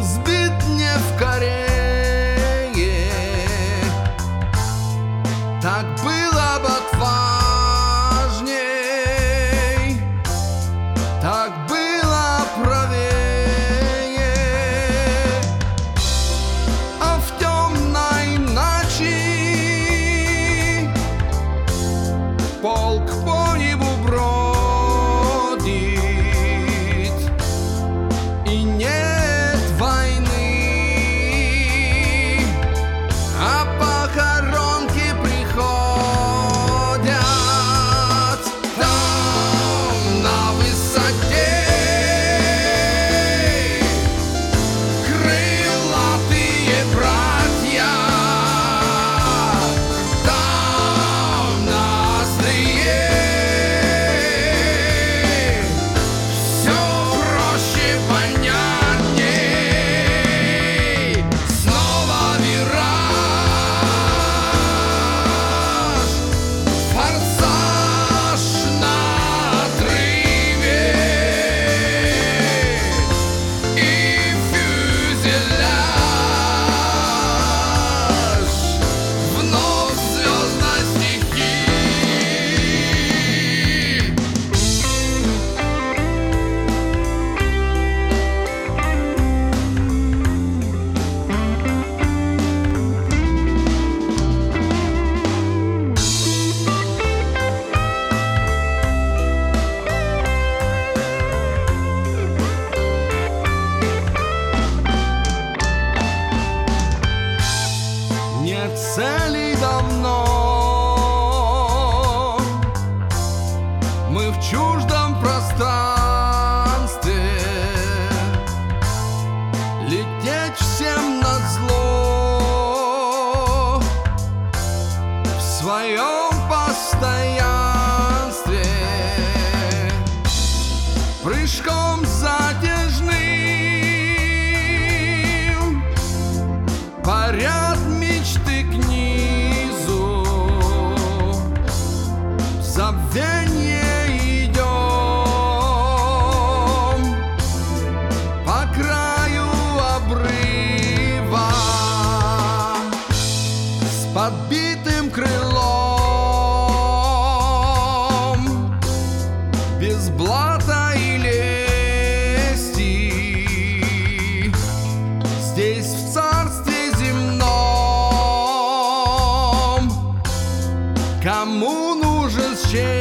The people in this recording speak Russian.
сбит не в Корее. Так было бы отважней, так было правее. А в темной ночи полк по небу бродит, и нет войны, а похоронки приходят. Там на высоте крылатые братья, там на острие все проще, понятней. Снова вираж, форсаж на отрыве, и фюзеляж вновь звездной стихии. Нет цели давно, мы в чуждом пространстве, лететь всем назло в своем постоянстве, прыжком затяжным парят мечты к низу, в забвенье идем по краю обрыва с подбитым крылом, без блата и лести. Здесь в царстве земном кому нужен счастье?